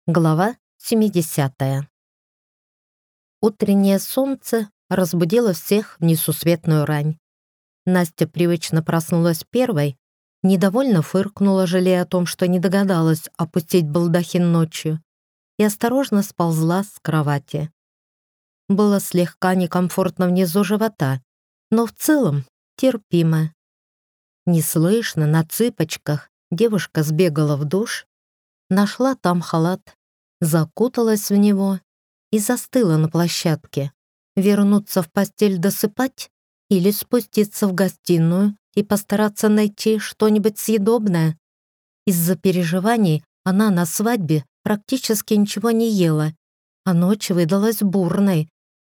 Глава 70. Утреннее солнце разбудило всех в несусветную рань. Настя привычно проснулась первой, недовольно фыркнула, жалея о том, что не догадалась опустить балдахин ночью, и осторожно сползла с кровати. Было слегка некомфортно внизу живота, но в целом терпимо. Неслышно, на цыпочках, девушка сбегала в душ, нашла там халат, закуталась в него и застыла на площадке. Вернуться в постель досыпать или спуститься в гостиную и постараться найти что-нибудь съедобное? Из-за переживаний она на свадьбе практически ничего не ела, а ночь выдалась бурной.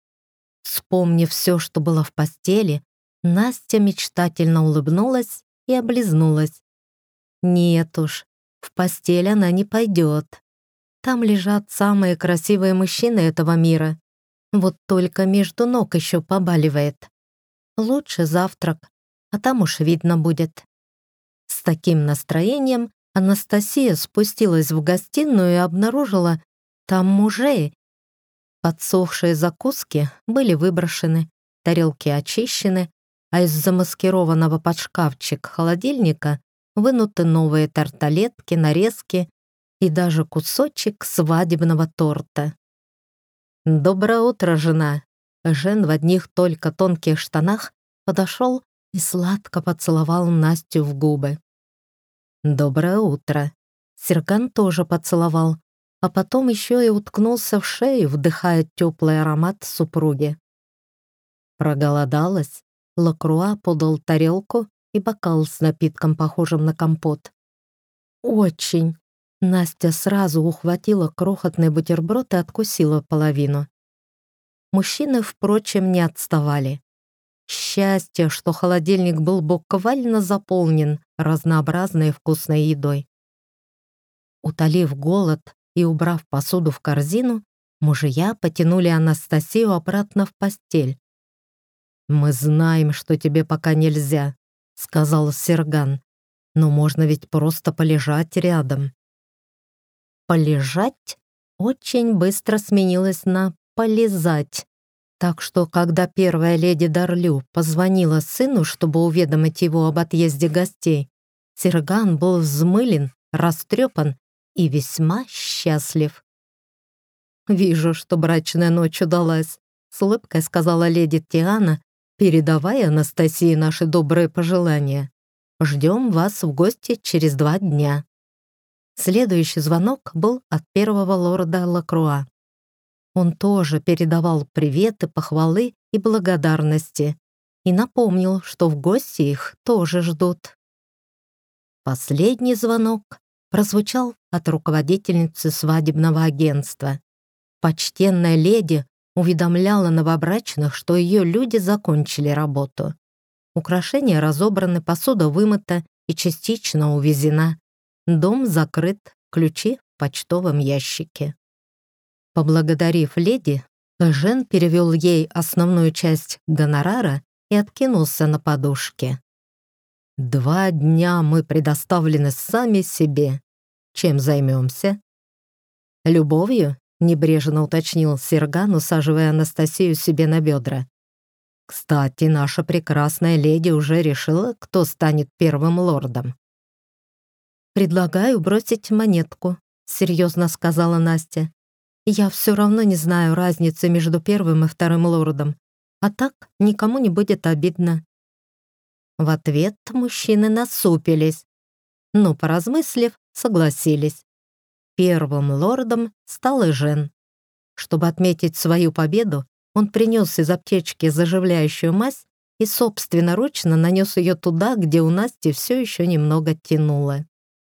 Вспомнив все, что было в постели, Настя мечтательно улыбнулась и облизнулась. Нет уж, в постель она не пойдет. Там лежат самые красивые мужчины этого мира. Вот только между ног еще побаливает. Лучше завтрак, а там уж видно будет. С таким настроением Анастасия спустилась в гостиную и обнаружила там мужей. Подсохшие закуски были выброшены, тарелки очищены, а из замаскированного под шкафчик холодильника вынуты новые тарталетки, нарезки и даже кусочек свадебного торта. «Доброе утро, жена!» Жен в одних только тонких штанах подошел и сладко поцеловал Настю в губы. «Доброе утро!» Серган тоже поцеловал, а потом еще и уткнулся в шею, вдыхая теплый аромат супруги. Проголодалась? Лакруа подал тарелку и бокал с напитком, похожим на компот. «Очень!» Настя сразу ухватила крохотный бутерброд и откусила половину. Мужчины, впрочем, не отставали. Счастье, что холодильник был буквально заполнен разнообразной вкусной едой. Утолив голод и убрав посуду в корзину, мужья потянули Анастасию обратно в постель. «Мы знаем, что тебе пока нельзя», — сказал Серган, «но можно ведь просто полежать рядом». «Полежать» очень быстро сменилось на «полизать». Так что, когда первая леди Дарлю позвонила сыну, чтобы уведомить его об отъезде гостей, Серган был взмылен, растрепан и весьма счастлив. «Вижу, что брачная ночь удалась», — с улыбкой сказала леди Тиана, передавая Анастасии наши добрые пожелания. «Ждем вас в гости через 2 дня». Следующий звонок был от первого лорда Лакруа. Он тоже передавал приветы, похвалы и благодарности и напомнил, что в гости их тоже ждут. Последний звонок прозвучал от руководительницы свадебного агентства. Почтенная леди уведомляла новобрачных, что ее люди закончили работу. Украшения разобраны, посуда вымыта и частично увезена. Дом закрыт, ключи в почтовом ящике. Поблагодарив леди, Жен перевел ей основную часть гонорара и откинулся на подушке. 2 дня мы предоставлены сами себе. Чем займемся? Любовью? Небрежно уточнил Серган, усаживая Анастасию себе на бедра. Кстати, наша прекрасная леди уже решила, кто станет первым лордом. «Предлагаю бросить монетку», — серьезно сказала Настя. «Я все равно не знаю разницы между первым и вторым лордом, а так никому не будет обидно». В ответ мужчины насупились, но, поразмыслив, согласились. Первым лордом стал Эжен. Чтобы отметить свою победу, он принес из аптечки заживляющую мазь и собственноручно нанес ее туда, где у Насти все еще немного тянуло.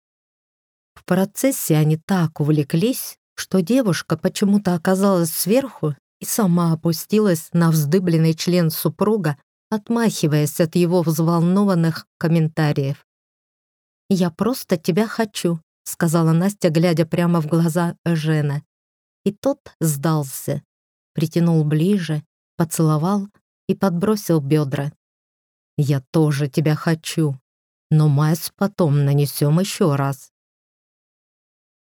В процессе они так увлеклись, что девушка почему-то оказалась сверху и сама опустилась на вздыбленный член супруга, отмахиваясь от его взволнованных комментариев. «Я просто тебя хочу», — сказала Настя, глядя прямо в глаза Эжена. И тот сдался, притянул ближе, поцеловал и подбросил бедра. «Я тоже тебя хочу, но мазь потом нанесем еще раз».